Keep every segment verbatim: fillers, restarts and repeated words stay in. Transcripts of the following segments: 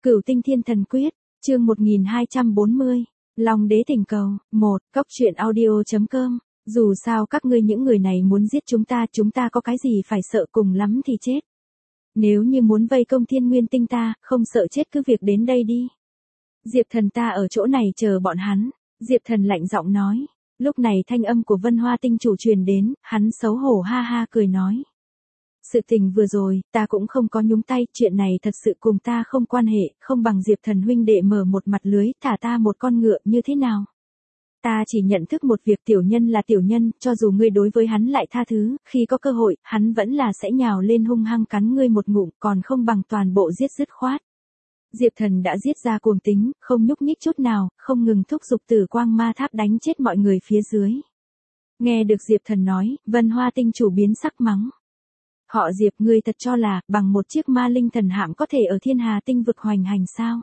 Cửu Tinh Thiên Thần Quyết, chương một nghìn hai trăm bốn mươi, Long Đế Thỉnh Cầu, một, Cốc truyện audio.com, dù sao các ngươi những người này muốn giết chúng ta, chúng ta có cái gì phải sợ, cùng lắm thì chết. Nếu như muốn vây công Thiên Nguyên Tinh ta, không sợ chết cứ việc đến đây đi. Diệp Thần ta ở chỗ này chờ bọn hắn, Diệp Thần lạnh giọng nói. Lúc này thanh âm của Vân Hoa Tinh chủ truyền đến, hắn xấu hổ ha ha cười nói. Sự tình vừa rồi, ta cũng không có nhúng tay, chuyện này thật sự cùng ta không quan hệ, không bằng Diệp Thần huynh đệ mở một mặt lưới, thả ta một con ngựa như thế nào. Ta chỉ nhận thức một việc, tiểu nhân là tiểu nhân, cho dù ngươi đối với hắn lại tha thứ, khi có cơ hội, hắn vẫn là sẽ nhào lên hung hăng cắn ngươi một ngụm, còn không bằng toàn bộ giết dứt khoát. Diệp Thần đã giết ra cuồng tính, không nhúc nhích chút nào, không ngừng thúc giục Tử Quang Ma Tháp đánh chết mọi người phía dưới. Nghe được Diệp Thần nói, Vân Hoa Tinh chủ biến sắc mắng. Họ Diệp, ngươi thật cho là, bằng một chiếc ma linh thần hạm có thể ở thiên hà tinh vực hoành hành sao?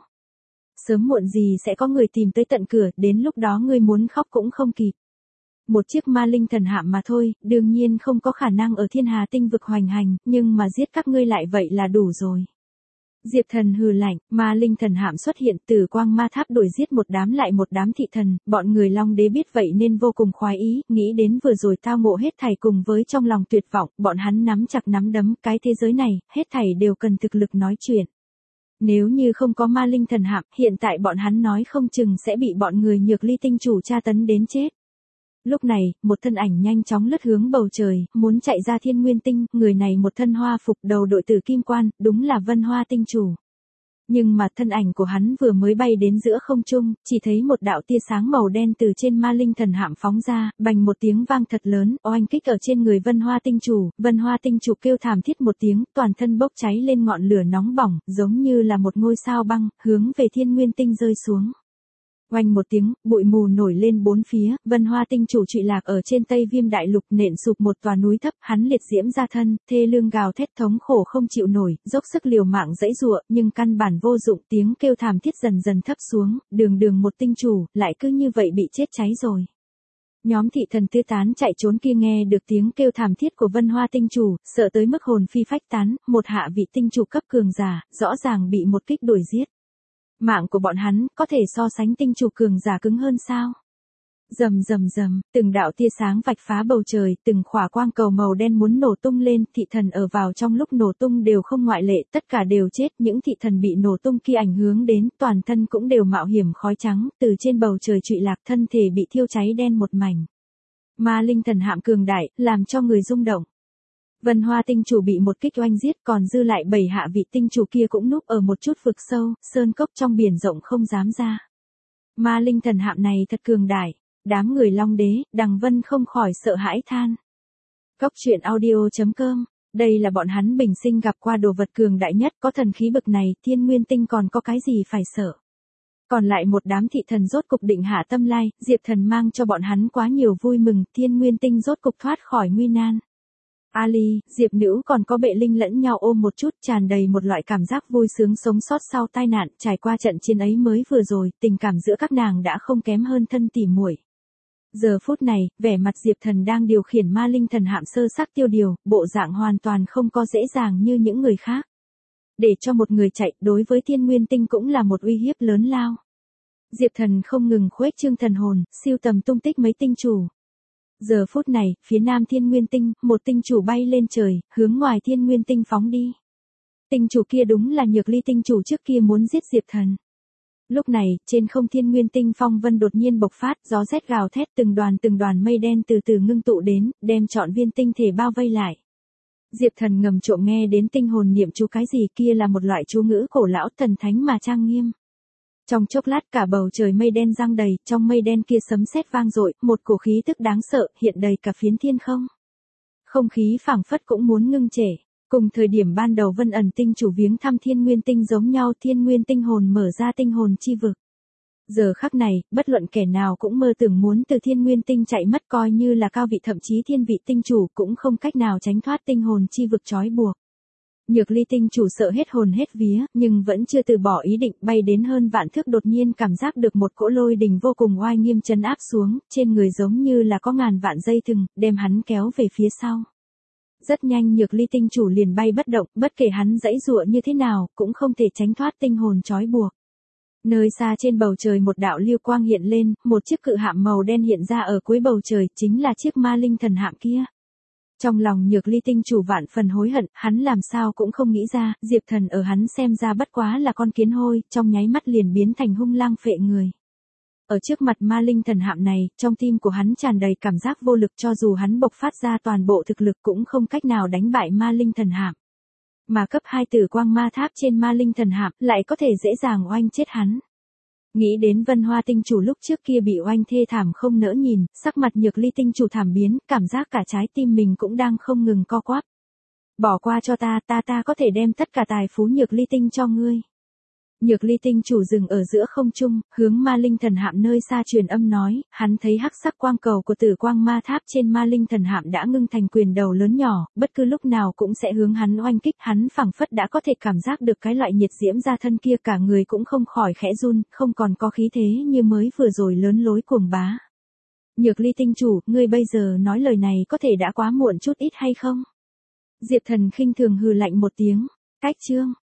Sớm muộn gì sẽ có người tìm tới tận cửa, đến lúc đó ngươi muốn khóc cũng không kịp. Một chiếc ma linh thần hạm mà thôi, đương nhiên không có khả năng ở thiên hà tinh vực hoành hành, nhưng mà giết các ngươi lại vậy là đủ rồi. Diệp Thần hừ lạnh, ma linh thần hạm xuất hiện, Tử Quang Ma Tháp đuổi giết một đám lại một đám thị thần, bọn người Long Đế biết vậy nên vô cùng khoái ý, nghĩ đến vừa rồi tao ngộ hết thảy cùng với trong lòng tuyệt vọng, bọn hắn nắm chặt nắm đấm, cái thế giới này, hết thảy đều cần thực lực nói chuyện. Nếu như không có ma linh thần hạm, hiện tại bọn hắn nói không chừng sẽ bị bọn người Nhược Ly Tinh chủ tra tấn đến chết. Lúc này, một thân ảnh nhanh chóng lướt hướng bầu trời, muốn chạy ra Thiên Nguyên Tinh, người này một thân hoa phục, đầu đội tử kim quan, đúng là Vân Hoa Tinh chủ. Nhưng mà thân ảnh của hắn vừa mới bay đến giữa không trung, chỉ thấy một đạo tia sáng màu đen từ trên ma linh thần hạm phóng ra, bành một tiếng vang thật lớn, oanh kích ở trên người Vân Hoa Tinh chủ, Vân Hoa Tinh chủ kêu thảm thiết một tiếng, toàn thân bốc cháy lên ngọn lửa nóng bỏng, giống như là một ngôi sao băng, hướng về Thiên Nguyên Tinh rơi xuống. Oanh một tiếng, bụi mù nổi lên bốn phía, Vân Hoa Tinh chủ trụy lạc ở trên Tây Viêm Đại Lục, nện sụp một tòa núi thấp, hắn liệt diễm ra thân, thê lương gào thét thống khổ không chịu nổi, dốc sức liều mạng giãy giụa, nhưng căn bản vô dụng, tiếng kêu thảm thiết dần dần thấp xuống, đường đường một tinh chủ, lại cứ như vậy bị chết cháy rồi. Nhóm thị thần tứ tán chạy trốn kia nghe được tiếng kêu thảm thiết của Vân Hoa Tinh chủ, sợ tới mức hồn phi phách tán, một hạ vị tinh chủ cấp cường giả, rõ ràng bị một kích đuổi giết. Mạng của bọn hắn, có thể so sánh tinh chủ cường giả cứng hơn sao? Rầm rầm rầm, từng đạo tia sáng vạch phá bầu trời, từng khỏa quang cầu màu đen muốn nổ tung lên, thị thần ở vào trong lúc nổ tung đều không ngoại lệ, tất cả đều chết, những thị thần bị nổ tung kia ảnh hưởng đến, toàn thân cũng đều mạo hiểm khói trắng, từ trên bầu trời trụy lạc, thân thể bị thiêu cháy đen một mảnh. Ma linh thần hạm cường đại, làm cho người rung động. Vân Hoa Tinh chủ bị một kích oanh giết, còn dư lại bảy hạ vị tinh chủ kia cũng núp ở một chút vực sâu, sơn cốc trong biển rộng không dám ra. Ma linh thần hạm này thật cường đại, đám người Long Đế, Đằng Vân không khỏi sợ hãi than. Cốc truyện audio.com, đây là bọn hắn bình sinh gặp qua đồ vật cường đại nhất, có thần khí bực này, Thiên Nguyên Tinh còn có cái gì phải sợ. Còn lại một đám thị thần rốt cục định hạ tâm lai, Diệp Thần mang cho bọn hắn quá nhiều vui mừng, Thiên Nguyên Tinh rốt cục thoát khỏi nguy nan. Ali, Diệp Nữ còn có Bệ Linh lẫn nhau ôm một chút, tràn đầy một loại cảm giác vui sướng sống sót sau tai nạn, trải qua trận chiến ấy mới vừa rồi, tình cảm giữa các nàng đã không kém hơn thân tỉ muội. Giờ phút này, vẻ mặt Diệp Thần đang điều khiển ma linh thần hạm sơ sắc tiêu điều, bộ dạng hoàn toàn không có dễ dàng như những người khác. Để cho một người chạy, đối với Thiên Nguyên Tinh cũng là một uy hiếp lớn lao. Diệp Thần không ngừng khuếch trương thần hồn, siêu tầm tung tích mấy tinh chủ. Giờ phút này, phía nam Thiên Nguyên Tinh, một tinh chủ bay lên trời, hướng ngoài Thiên Nguyên Tinh phóng đi. Tinh chủ kia đúng là Nhược Ly tinh chủ trước kia muốn giết Diệp Thần. Lúc này, trên không Thiên Nguyên Tinh phong vân đột nhiên bộc phát, gió rét gào thét, từng đoàn từng đoàn mây đen từ từ ngưng tụ đến, đem trọn viên tinh thể bao vây lại. Diệp Thần ngầm trộm nghe đến tinh hồn niệm chú cái gì kia là một loại chú ngữ cổ lão thần thánh mà trang nghiêm. Trong chốc lát cả bầu trời mây đen giăng đầy, trong mây đen kia sấm sét vang dội, một cổ khí tức đáng sợ hiện đầy cả phiến thiên không. Không khí phảng phất cũng muốn ngưng trệ. Cùng thời điểm ban đầu Vân Ẩn Tinh chủ viếng thăm Thiên Nguyên Tinh giống nhau, Thiên Nguyên Tinh hồn mở ra tinh hồn chi vực. Giờ khắc này, bất luận kẻ nào cũng mơ tưởng muốn từ Thiên Nguyên Tinh chạy mất, coi như là cao vị thậm chí thiên vị tinh chủ cũng không cách nào tránh thoát tinh hồn chi vực trói buộc. Nhược Ly tinh chủ sợ hết hồn hết vía, nhưng vẫn chưa từ bỏ ý định, bay đến hơn vạn thước, đột nhiên cảm giác được một cỗ lôi đình vô cùng oai nghiêm trấn áp xuống, trên người giống như là có ngàn vạn dây thừng, đem hắn kéo về phía sau. Rất nhanh nhược ly tinh chủ liền bay bất động, bất kể hắn giãy giụa như thế nào, cũng không thể tránh thoát tinh hồn trói buộc. Nơi xa trên bầu trời một đạo lưu quang hiện lên, một chiếc cự hạm màu đen hiện ra ở cuối bầu trời, chính là chiếc ma linh thần hạm kia. Trong lòng nhược ly tinh chủ vạn phần hối hận, hắn làm sao cũng không nghĩ ra, Diệp Thần ở hắn xem ra bất quá là con kiến hôi, trong nháy mắt liền biến thành hung lang phệ người. Ở trước mặt ma linh thần hạm này, trong tim của hắn tràn đầy cảm giác vô lực, cho dù hắn bộc phát ra toàn bộ thực lực cũng không cách nào đánh bại ma linh thần hạm. Mà cấp hai tử quang ma tháp trên ma linh thần hạm lại có thể dễ dàng oanh chết hắn. Nghĩ đến Vân Hoa tinh chủ lúc trước kia bị oanh thê thảm không nỡ nhìn, sắc mặt nhược ly tinh chủ thảm biến, cảm giác cả trái tim mình cũng đang không ngừng co quắp. Bỏ qua cho ta, ta ta có thể đem tất cả tài phú nhược ly tinh cho ngươi. Nhược ly tinh chủ dừng ở giữa không trung, hướng ma linh thần hạm nơi xa truyền âm nói, hắn thấy hắc sắc quang cầu của tử quang ma tháp trên ma linh thần hạm đã ngưng thành quyền đầu lớn nhỏ, bất cứ lúc nào cũng sẽ hướng hắn oanh kích, hắn phảng phất đã có thể cảm giác được cái loại nhiệt diễm ra thân kia, cả người cũng không khỏi khẽ run, không còn có khí thế như mới vừa rồi lớn lối cuồng bá. Nhược ly tinh chủ, ngươi bây giờ nói lời này có thể đã quá muộn chút ít hay không? Diệp Thần khinh thường hừ lạnh một tiếng, cách chương.